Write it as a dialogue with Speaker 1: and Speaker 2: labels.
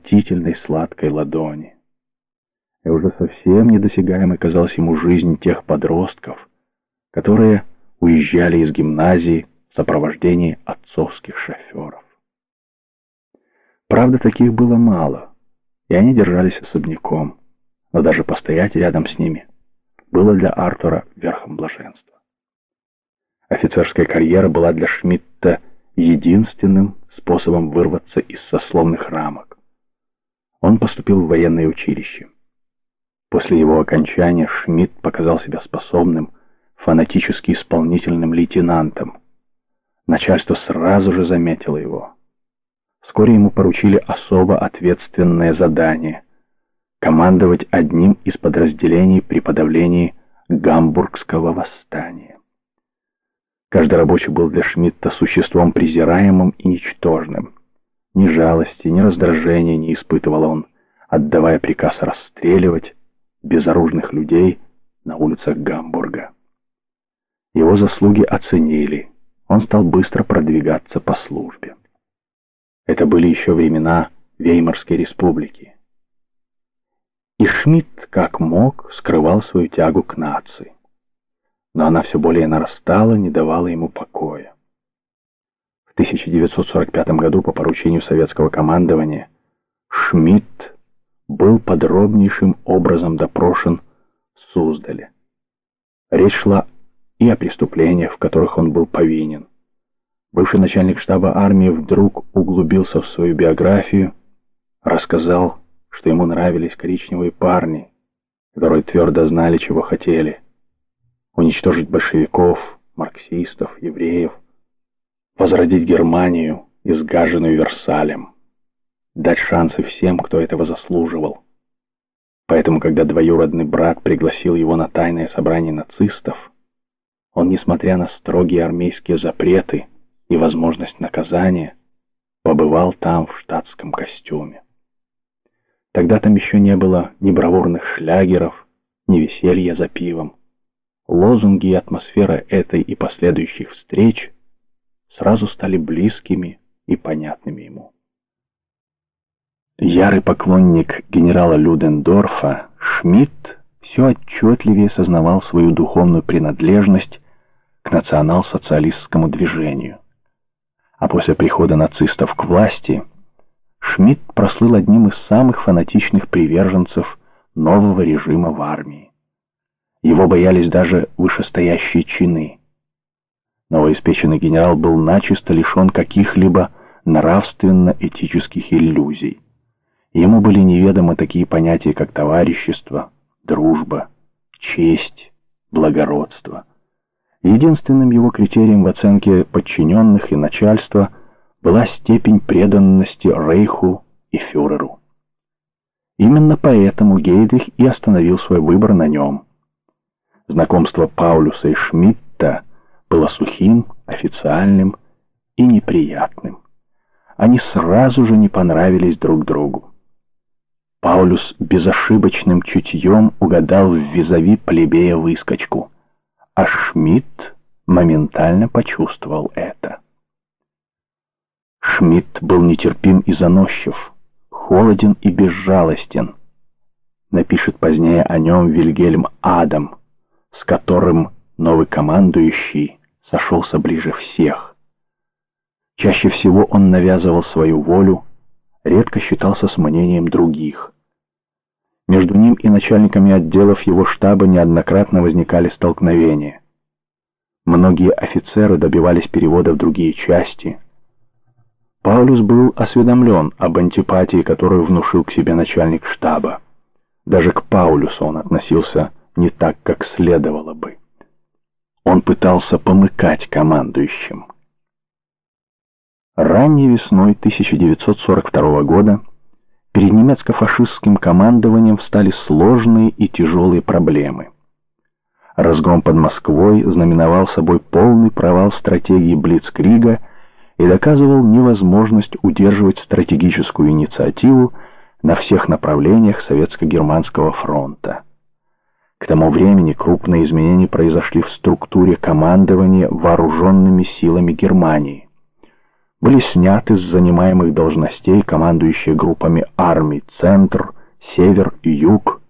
Speaker 1: восхитительной сладкой ладони. И уже совсем недосягаемой казалась ему жизнь тех подростков, которые уезжали из гимназии в сопровождении отцовских шоферов. Правда, таких было мало, и они держались особняком, но даже постоять рядом с ними было для Артура верхом блаженства. Офицерская карьера была для Шмидта единственным способом вырваться из сословных рамок. Он поступил в военное училище. После его окончания Шмидт показал себя способным, фанатически исполнительным лейтенантом. Начальство сразу же заметило его. Вскоре ему поручили особо ответственное задание — командовать одним из подразделений при подавлении Гамбургского восстания. Каждый рабочий был для Шмидта существом презираемым и ничтожным. Ни жалости, ни раздражения не испытывал он, отдавая приказ расстреливать безоружных людей на улицах Гамбурга. Его заслуги оценили, он стал быстро продвигаться по службе. Это были еще времена Веймарской республики. И Шмидт, как мог, скрывал свою тягу к нации. Но она все более нарастала, не давала ему покоя. В 1945 году по поручению советского командования Шмидт был подробнейшим образом допрошен в Суздале. Речь шла и о преступлениях, в которых он был повинен. Бывший начальник штаба армии вдруг углубился в свою биографию, рассказал, что ему нравились коричневые парни, которые твердо знали, чего хотели: уничтожить большевиков, марксистов, евреев, возродить Германию, изгаженную Версалем, дать шансы всем, кто этого заслуживал. Поэтому, когда двоюродный брат пригласил его на тайное собрание нацистов, он, несмотря на строгие армейские запреты и возможность наказания, побывал там в штатском костюме. Тогда там еще не было ни бравурных шлягеров, ни веселья за пивом. Лозунги и атмосфера этой и последующих встреч сразу стали близкими и понятными ему. Ярый поклонник генерала Людендорфа, Шмидт все отчетливее сознавал свою духовную принадлежность к национал-социалистскому движению. А после прихода нацистов к власти Шмидт прослыл одним из самых фанатичных приверженцев нового режима в армии. Его боялись даже вышестоящие чины. Новоиспеченный генерал был начисто лишен каких-либо нравственно-этических иллюзий. Ему были неведомы такие понятия, как товарищество, дружба, честь, благородство. Единственным его критерием в оценке подчиненных и начальства была степень преданности Рейху и фюреру. Именно поэтому Гейдрих и остановил свой выбор на нем. Знакомство Паулюса и Шмидта было сухим, официальным и неприятным. Они сразу же не понравились друг другу. Паулюс безошибочным чутьем угадал в визави плебея выскочку, а Шмидт моментально почувствовал это. Шмидт был нетерпим и заносчив, холоден и безжалостен. Напишет позднее о нем Вильгельм Адам, с которым новый командующий сошелся ближе всех. Чаще всего он навязывал свою волю, редко считался с мнением других. Между ним и начальниками отделов его штаба неоднократно возникали столкновения. Многие офицеры добивались перевода в другие части. Паулюс был осведомлен об антипатии, которую внушил к себе начальник штаба. Даже к Паулюсу он относился не так, как следовало бы. Он пытался помыкать командующим. Ранней весной 1942 года перед немецко-фашистским командованием встали сложные и тяжелые проблемы. Разгром под Москвой знаменовал собой полный провал стратегии Блицкрига и доказывал невозможность удерживать стратегическую инициативу на всех направлениях Советско-Германского фронта. К тому времени крупные изменения произошли в структуре командования вооруженными силами Германии. были сняты с занимаемых должностей командующие группами армий «Центр», «Север» и «Юг»,